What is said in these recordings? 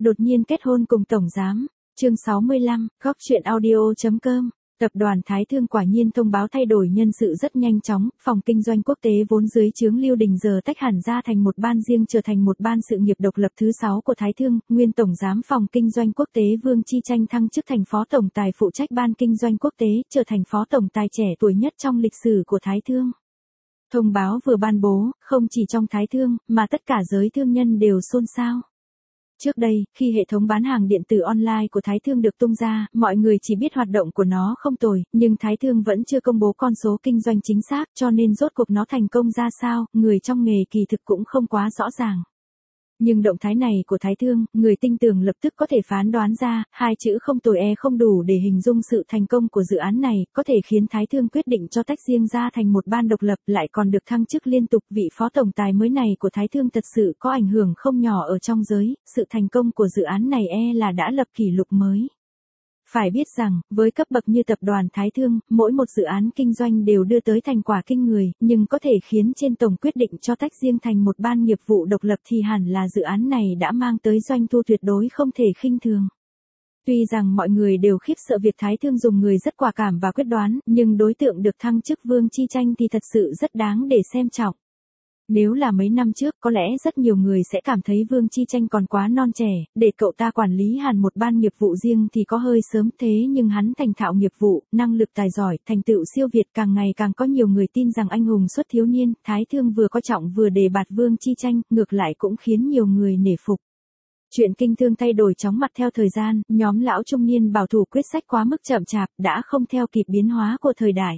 đột nhiên kết hôn cùng tổng giám. Chương 65, góc chuyện audio.com. Tập đoàn Thái Thương quả nhiên thông báo thay đổi nhân sự rất nhanh chóng, phòng kinh doanh quốc tế vốn dưới trướng Lưu Đình giờ tách hẳn ra thành một ban riêng, trở thành một ban sự nghiệp độc lập thứ 6 của Thái Thương. Nguyên tổng giám phòng kinh doanh quốc tế Vương Chi Tranh thăng chức thành phó tổng tài phụ trách ban kinh doanh quốc tế, trở thành phó tổng tài trẻ tuổi nhất trong lịch sử của Thái Thương. Thông báo vừa ban bố, không chỉ trong Thái Thương, mà tất cả giới thương nhân đều xôn xao. Trước đây, khi hệ thống bán hàng điện tử online của Thái Thương được tung ra, mọi người chỉ biết hoạt động của nó không tồi, nhưng Thái Thương vẫn chưa công bố con số kinh doanh chính xác, cho nên rốt cuộc nó thành công ra sao, người trong nghề kỳ thực cũng không quá rõ ràng. Nhưng động thái này của Thái Thương, người tinh tường lập tức có thể phán đoán ra, hai chữ không tồi không đủ để hình dung sự thành công của dự án này, có thể khiến Thái Thương quyết định cho tách riêng ra thành một ban độc lập, lại còn được thăng chức liên tục. Vị phó tổng tài mới này của Thái Thương thật sự có ảnh hưởng không nhỏ ở trong giới, sự thành công của dự án này là đã lập kỷ lục mới. Phải biết rằng, với cấp bậc như tập đoàn Thái Thương, mỗi một dự án kinh doanh đều đưa tới thành quả kinh người, nhưng có thể khiến trên tổng quyết định cho tách riêng thành một ban nghiệp vụ độc lập thì hẳn là dự án này đã mang tới doanh thu tuyệt đối không thể khinh thường. Tuy rằng mọi người đều khiếp sợ việc Thái Thương dùng người rất quả cảm và quyết đoán, nhưng đối tượng được thăng chức Vương Chi Tranh thì thật sự rất đáng để xem trọng. Nếu là mấy năm trước, có lẽ rất nhiều người sẽ cảm thấy Vương Chi Tranh còn quá non trẻ, để cậu ta quản lý hẳn một ban nghiệp vụ riêng thì có hơi sớm, thế nhưng hắn thành thạo nghiệp vụ, năng lực tài giỏi, thành tựu siêu việt, càng ngày càng có nhiều người tin rằng anh hùng xuất thiếu niên. Thái Thương vừa coi trọng vừa đề bạt Vương Chi Tranh, ngược lại cũng khiến nhiều người nể phục. Chuyện kinh thương thay đổi chóng mặt theo thời gian, nhóm lão trung niên bảo thủ quyết sách quá mức chậm chạp, đã không theo kịp biến hóa của thời đại.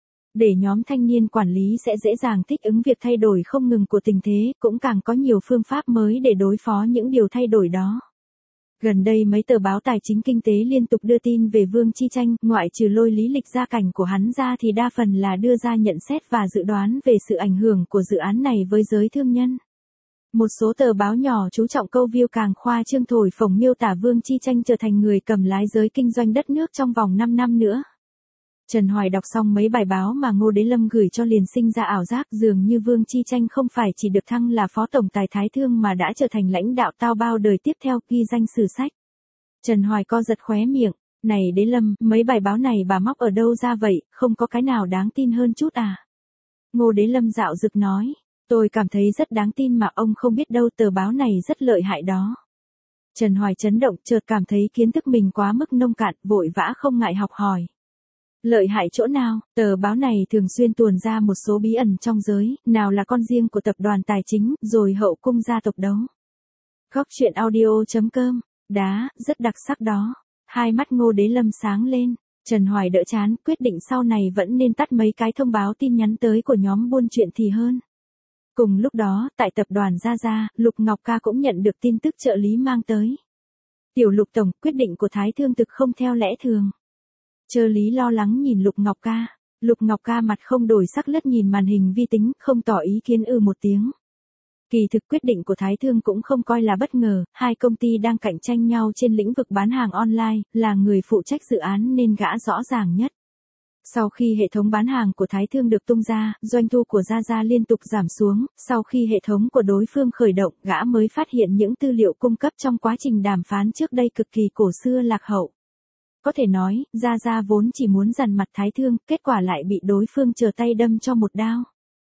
Để nhóm thanh niên quản lý sẽ dễ dàng thích ứng việc thay đổi không ngừng của tình thế, cũng càng có nhiều phương pháp mới để đối phó những điều thay đổi đó. Gần đây mấy tờ báo tài chính kinh tế liên tục đưa tin về Vương Chi Tranh, ngoại trừ lôi lý lịch gia cảnh của hắn ra thì đa phần là đưa ra nhận xét và dự đoán về sự ảnh hưởng của dự án này với giới thương nhân. Một số tờ báo nhỏ chú trọng câu view càng khoa trương thổi phồng miêu tả Vương Chi Tranh trở thành người cầm lái giới kinh doanh đất nước trong vòng 5 năm nữa. Trần Hoài đọc xong mấy bài báo mà Ngô Đế Lâm gửi cho liền sinh ra ảo giác dường như Vương Chi Tranh không phải chỉ được thăng là phó tổng tài Thái Thương mà đã trở thành lãnh đạo tao bao đời tiếp theo, ghi danh sử sách. Trần Hoài co giật khóe miệng, này Đế Lâm, mấy bài báo này bà móc ở đâu ra vậy, không có cái nào đáng tin hơn chút à? Ngô Đế Lâm dạo dực nói, tôi cảm thấy rất đáng tin mà ông không biết đâu, tờ báo này rất lợi hại đó. Trần Hoài chấn động, chợt cảm thấy kiến thức mình quá mức nông cạn, vội vã không ngại học hỏi. Lợi hại chỗ nào? Tờ báo này thường xuyên tuồn ra một số bí ẩn trong giới, nào là con riêng của tập đoàn tài chính, rồi hậu cung gia tộc đấu. Góc chuyện audio.com, đá, rất đặc sắc đó. Hai mắt Ngô Đế Lâm sáng lên, Trần Hoài đỡ chán, quyết định sau này vẫn nên tắt mấy cái thông báo tin nhắn tới của nhóm buôn chuyện thì hơn. Cùng lúc đó, tại tập đoàn Gia Gia, Lục Ngọc Ca cũng nhận được tin tức trợ lý mang tới. Tiểu Lục tổng, quyết định của Thái Thương thực không theo lẽ thường. Trợ lý lo lắng nhìn Lục Ngọc Ca. Lục Ngọc Ca mặt không đổi sắc lướt nhìn màn hình vi tính, không tỏ ý kiến một tiếng. Kỳ thực quyết định của Thái Thương cũng không coi là bất ngờ, hai công ty đang cạnh tranh nhau trên lĩnh vực bán hàng online, là người phụ trách dự án nên gã rõ ràng nhất. Sau khi hệ thống bán hàng của Thái Thương được tung ra, doanh thu của Gia Gia liên tục giảm xuống, sau khi hệ thống của đối phương khởi động, gã mới phát hiện những tư liệu cung cấp trong quá trình đàm phán trước đây cực kỳ cổ xưa lạc hậu. Có thể nói, Gia Gia vốn chỉ muốn dằn mặt Thái Thương, kết quả lại bị đối phương trở tay đâm cho một đao.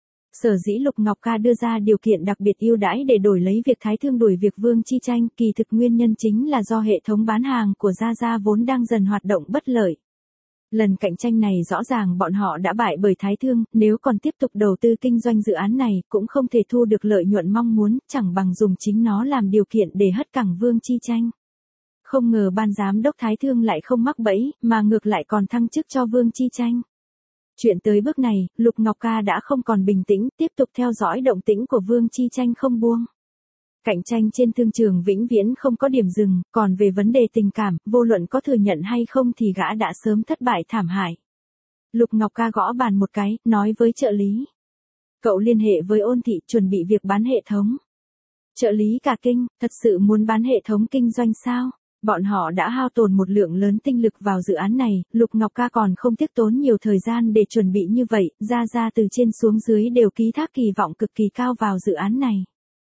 Sở dĩ Lục Ngọc Ca đưa ra điều kiện đặc biệt ưu đãi để đổi lấy việc Thái Thương đuổi việc Vương Chi Tranh, kỳ thực nguyên nhân chính là do hệ thống bán hàng của Gia Gia vốn đang dần hoạt động bất lợi. Lần cạnh tranh này rõ ràng bọn họ đã bại bởi Thái Thương, nếu còn tiếp tục đầu tư kinh doanh dự án này cũng không thể thu được lợi nhuận mong muốn, chẳng bằng dùng chính nó làm điều kiện để hất cẳng Vương Chi Tranh. Không ngờ ban giám đốc Thái Thương lại không mắc bẫy, mà ngược lại còn thăng chức cho Vương Chi Tranh. Chuyện tới bước này, Lục Ngọc Ca đã không còn bình tĩnh, tiếp tục theo dõi động tĩnh của Vương Chi Tranh không buông. Cạnh tranh trên thương trường vĩnh viễn không có điểm dừng, còn về vấn đề tình cảm, vô luận có thừa nhận hay không thì gã đã sớm thất bại thảm hại. Lục Ngọc Ca gõ bàn một cái, nói với trợ lý. Cậu liên hệ với Ôn Thị chuẩn bị việc bán hệ thống. Trợ lý cả kinh, thật sự muốn bán hệ thống kinh doanh sao? Bọn họ đã hao tổn một lượng lớn tinh lực vào dự án này, Lục Ngọc Ca còn không tiếc tốn nhiều thời gian để chuẩn bị như vậy, Gia Gia từ trên xuống dưới đều ký thác kỳ vọng cực kỳ cao vào dự án này.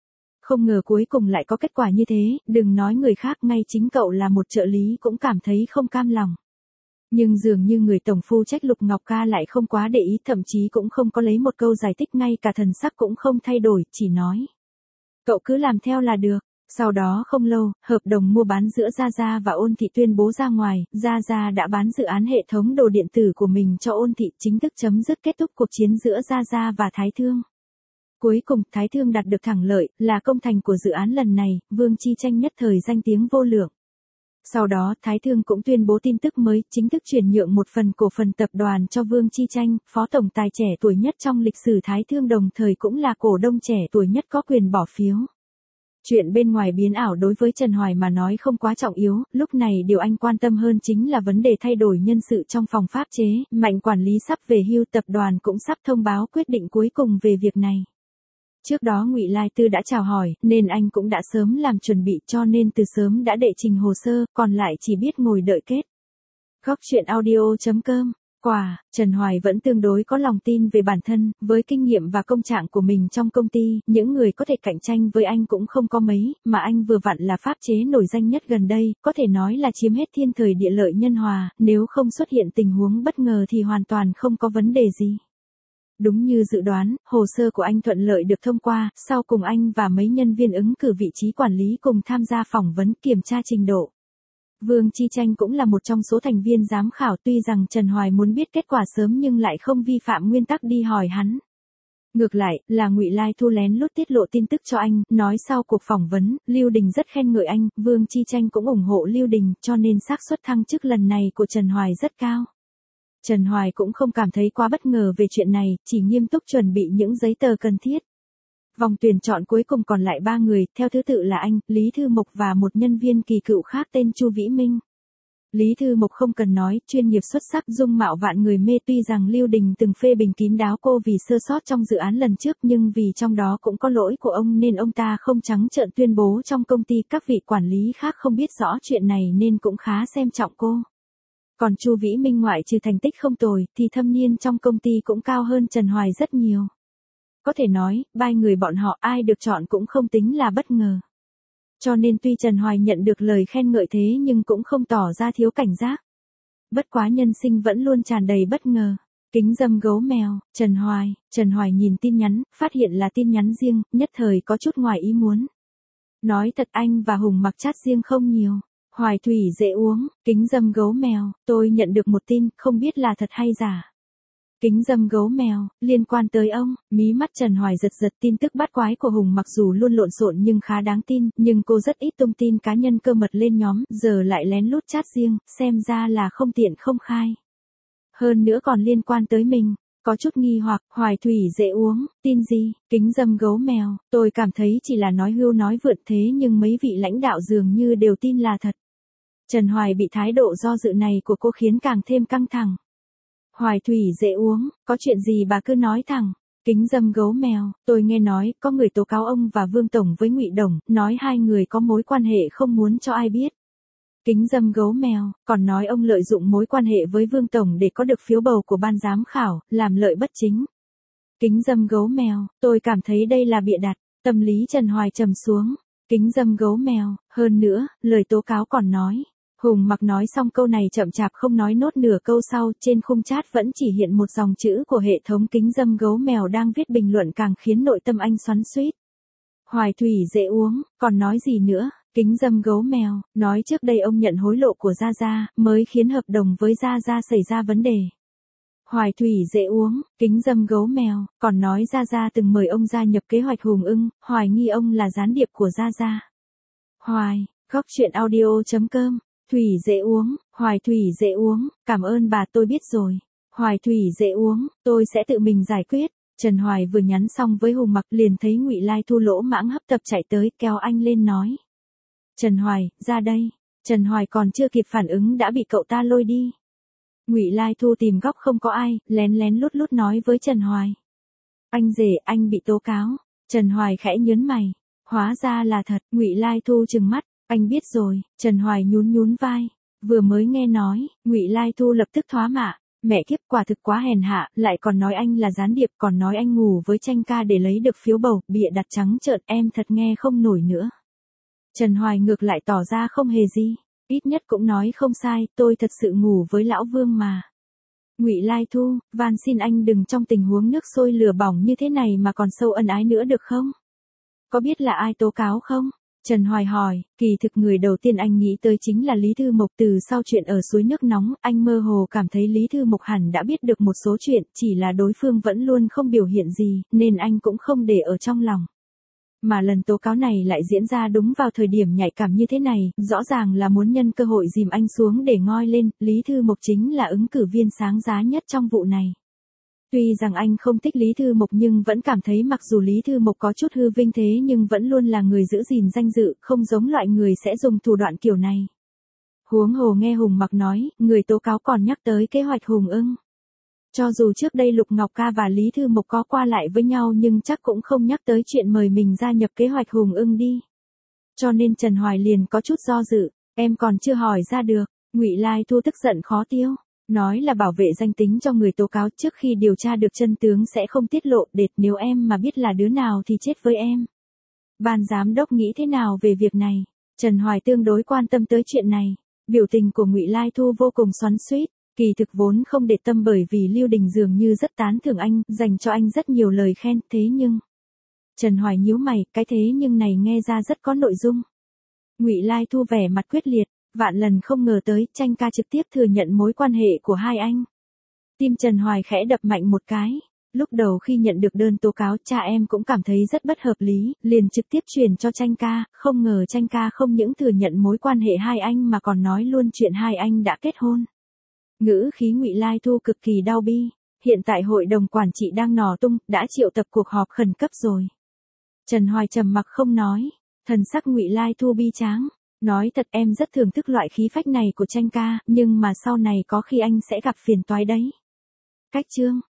Không ngờ cuối cùng lại có kết quả như thế, đừng nói người khác, ngay chính cậu là một trợ lý cũng cảm thấy không cam lòng. Nhưng dường như người tổng phu trách Lục Ngọc Ca lại không quá để ý, thậm chí cũng không có lấy một câu giải thích, ngay cả thần sắc cũng không thay đổi, chỉ nói. Cậu cứ làm theo là được. Sau đó không lâu, hợp đồng mua bán giữa Gia Gia và Ôn Thị tuyên bố ra ngoài, Gia Gia đã bán dự án hệ thống đồ điện tử của mình cho Ôn Thị, chính thức chấm dứt kết thúc cuộc chiến giữa Gia Gia và Thái Thương. Cuối cùng, Thái Thương đạt được thắng lợi, là công thành của dự án lần này, Vương Chi Tranh nhất thời danh tiếng vô lượng. Sau đó, Thái Thương cũng tuyên bố tin tức mới, chính thức chuyển nhượng một phần cổ phần tập đoàn cho Vương Chi Tranh, phó tổng tài trẻ tuổi nhất trong lịch sử Thái Thương, đồng thời cũng là cổ đông trẻ tuổi nhất có quyền bỏ phiếu. Chuyện bên ngoài biến ảo đối với Trần Hoài mà nói không quá trọng yếu, lúc này điều anh quan tâm hơn chính là vấn đề thay đổi nhân sự trong phòng pháp chế, Mạnh quản lý sắp về hưu, tập đoàn cũng sắp thông báo quyết định cuối cùng về việc này. Trước đó Ngụy Lai Tư đã chào hỏi, nên anh cũng đã sớm làm chuẩn bị, cho nên từ sớm đã đệ trình hồ sơ, còn lại chỉ biết ngồi đợi kết. Góc truyện audio.com. Trần Hoài vẫn tương đối có lòng tin về bản thân, với kinh nghiệm và công trạng của mình trong công ty, những người có thể cạnh tranh với anh cũng không có mấy, mà anh vừa vặn là pháp chế nổi danh nhất gần đây, có thể nói là chiếm hết thiên thời địa lợi nhân hòa, nếu không xuất hiện tình huống bất ngờ thì hoàn toàn không có vấn đề gì. Đúng như dự đoán, hồ sơ của anh thuận lợi được thông qua, sau cùng anh và mấy nhân viên ứng cử vị trí quản lý cùng tham gia phỏng vấn kiểm tra trình độ. Vương Chi Tranh cũng là một trong số thành viên giám khảo, tuy rằng Trần Hoài muốn biết kết quả sớm nhưng lại không vi phạm nguyên tắc đi hỏi hắn. Ngược lại, là Ngụy Lai Thu lén lút tiết lộ tin tức cho anh, nói sau cuộc phỏng vấn, Lưu Đình rất khen ngợi anh, Vương Chi Tranh cũng ủng hộ Lưu Đình, cho nên xác suất thăng chức lần này của Trần Hoài rất cao. Trần Hoài cũng không cảm thấy quá bất ngờ về chuyện này, chỉ nghiêm túc chuẩn bị những giấy tờ cần thiết. Vòng tuyển chọn cuối cùng còn lại 3 người, theo thứ tự là anh, Lý Thư Mộc và một nhân viên kỳ cựu khác tên Chu Vĩ Minh. Lý Thư Mộc không cần nói, chuyên nghiệp xuất sắc, dung mạo vạn người mê, tuy rằng Lưu Đình từng phê bình kín đáo cô vì sơ sót trong dự án lần trước, nhưng vì trong đó cũng có lỗi của ông nên ông ta không trắng trợn tuyên bố trong công ty, các vị quản lý khác không biết rõ chuyện này nên cũng khá xem trọng cô. Còn Chu Vĩ Minh ngoại trừ thành tích không tồi, thì thâm niên trong công ty cũng cao hơn Trần Hoài rất nhiều. Có thể nói, 3 người bọn họ ai được chọn cũng không tính là bất ngờ. Cho nên tuy Trần Hoài nhận được lời khen ngợi thế nhưng cũng không tỏ ra thiếu cảnh giác. Bất quá nhân sinh vẫn luôn tràn đầy bất ngờ. Kính dâm gấu mèo, Trần Hoài nhìn tin nhắn, phát hiện là tin nhắn riêng, nhất thời có chút ngoài ý muốn. Nói thật, anh và Hùng Mặc chat riêng không nhiều. Hoài thủy dễ uống, kính dâm gấu mèo, tôi nhận được một tin, không biết là thật hay giả. Kính dâm gấu mèo, liên quan tới ông, mí mắt Trần Hoài giật giật, tin tức bát quái của Hùng mặc dù luôn lộn xộn nhưng khá đáng tin, nhưng cô rất ít tung tin cá nhân cơ mật lên nhóm, giờ lại lén lút chat riêng, xem ra là không tiện không khai. Hơn nữa còn liên quan tới mình. Có chút nghi hoặc, Hoài thủy dễ uống, tin gì, kính dâm gấu mèo, tôi cảm thấy chỉ là nói hưu nói vượn thế nhưng mấy vị lãnh đạo dường như đều tin là thật. Trần Hoài bị thái độ do dự này của cô khiến càng thêm căng thẳng. Hoài thủy dễ uống, có chuyện gì bà cứ nói thẳng. Kính dâm gấu mèo, tôi nghe nói, có người tố cáo ông và Vương Tổng với Ngụy Đồng, nói hai người có mối quan hệ không muốn cho ai biết. Kính dâm gấu mèo, còn nói ông lợi dụng mối quan hệ với Vương Tổng để có được phiếu bầu của ban giám khảo, làm lợi bất chính. Kính dâm gấu mèo, tôi cảm thấy đây là bịa đặt, tâm lý Trần Hoài trầm xuống. Kính dâm gấu mèo, hơn nữa, lời tố cáo còn nói. Hùng Mặc nói xong câu này chậm chạp không nói nốt nửa câu sau, trên khung chat vẫn chỉ hiện một dòng chữ của hệ thống kính dâm gấu mèo đang viết bình luận, càng khiến nội tâm anh xoắn xuýt. Hoài thủy dễ uống, còn nói gì nữa? Kính dâm gấu mèo, nói trước đây ông nhận hối lộ của Gia Gia, mới khiến hợp đồng với Gia Gia xảy ra vấn đề. Hoài thủy dễ uống, kính dâm gấu mèo, còn nói Gia Gia từng mời ông gia nhập kế hoạch Hùng Ưng, hoài nghi ông là gián điệp của Gia Gia. Hoài, góc truyện audio.com, thủy dễ uống, Hoài thủy dễ uống, cảm ơn bà, tôi biết rồi. Hoài thủy dễ uống, tôi sẽ tự mình giải quyết. Trần Hoài vừa nhắn xong với Hùng Mặc liền thấy Ngụy Lai Thu lỗ mãng hấp tấp chạy tới, kéo anh lên nói. Trần Hoài, ra đây. Trần Hoài còn chưa kịp phản ứng đã bị cậu ta lôi đi. Ngụy Lai Thu tìm góc không có ai, lén lén lút lút nói với Trần Hoài. Anh rể, anh bị tố cáo. Trần Hoài khẽ nhớn mày. Hóa ra là thật. Ngụy Lai Thu trừng mắt. Anh biết rồi. Trần Hoài nhún nhún vai. Vừa mới nghe nói, Ngụy Lai Thu lập tức thoá mạ. Mẹ kiếp, quả thực quá hèn hạ, lại còn nói anh là gián điệp, còn nói anh ngủ với Tranh ca để lấy được phiếu bầu, bịa đặt trắng trợn, em thật nghe không nổi nữa. Trần Hoài ngược lại tỏ ra không hề gì, ít nhất cũng nói không sai, tôi thật sự ngủ với lão Vương mà. Ngụy Lai Thu, van xin anh đừng trong tình huống nước sôi lửa bỏng như thế này mà còn sâu ân ái nữa được không? Có biết là ai tố cáo không? Trần Hoài hỏi, kỳ thực người đầu tiên anh nghĩ tới chính là Lý Thư Mộc. Từ sau chuyện ở suối nước nóng, anh mơ hồ cảm thấy Lý Thư Mộc hẳn đã biết được một số chuyện, chỉ là đối phương vẫn luôn không biểu hiện gì, nên anh cũng không để ở trong lòng. Mà lần tố cáo này lại diễn ra đúng vào thời điểm nhạy cảm như thế này, rõ ràng là muốn nhân cơ hội dìm anh xuống để ngoi lên, Lý Thư Mộc chính là ứng cử viên sáng giá nhất trong vụ này. Tuy rằng anh không thích Lý Thư Mộc nhưng vẫn cảm thấy mặc dù Lý Thư Mộc có chút hư vinh thế nhưng vẫn luôn là người giữ gìn danh dự, không giống loại người sẽ dùng thủ đoạn kiểu này. Huống hồ nghe Hùng Mặc nói, người tố cáo còn nhắc tới kế hoạch Hùng Ưng. Cho dù trước đây Lục Ngọc Ca và Lý Thư Mộc có qua lại với nhau nhưng chắc cũng không nhắc tới chuyện mời mình gia nhập kế hoạch Hùng Ưng đi. Cho nên Trần Hoài liền có chút do dự, em còn chưa hỏi ra được. Ngụy Lai Thu tức giận khó tiêu, nói là bảo vệ danh tính cho người tố cáo, trước khi điều tra được chân tướng sẽ không tiết lộ, đệt nếu em mà biết là đứa nào thì chết với em. Ban giám đốc nghĩ thế nào về việc này? Trần Hoài tương đối quan tâm tới chuyện này. Biểu tình của Ngụy Lai Thu vô cùng xoắn xuýt, kỳ thực vốn không để tâm bởi vì Lưu Đình dường như rất tán thưởng anh, dành cho anh rất nhiều lời khen, thế nhưng Trần Hoài nhíu mày, cái thế nhưng này nghe ra rất có nội dung. Ngụy Lai Thu vẻ mặt quyết liệt, vạn lần không ngờ tới, Tranh ca trực tiếp thừa nhận mối quan hệ của hai anh. Tim Trần Hoài khẽ đập mạnh một cái. Lúc đầu khi nhận được đơn tố cáo, cha em cũng cảm thấy rất bất hợp lý, liền trực tiếp truyền cho Tranh ca, không ngờ Tranh ca không những thừa nhận mối quan hệ hai anh mà còn nói luôn chuyện hai anh đã kết hôn. Ngữ khí Ngụy Lai Thu cực kỳ đau bi, hiện tại hội đồng quản trị đang nổ tung, đã triệu tập cuộc họp khẩn cấp rồi. Trần Hoài trầm mặc không nói, thần sắc Ngụy Lai Thu bi tráng, nói thật em rất thưởng thức loại khí phách này của Tranh ca, nhưng mà sau này có khi anh sẽ gặp phiền toái đấy. Cách chương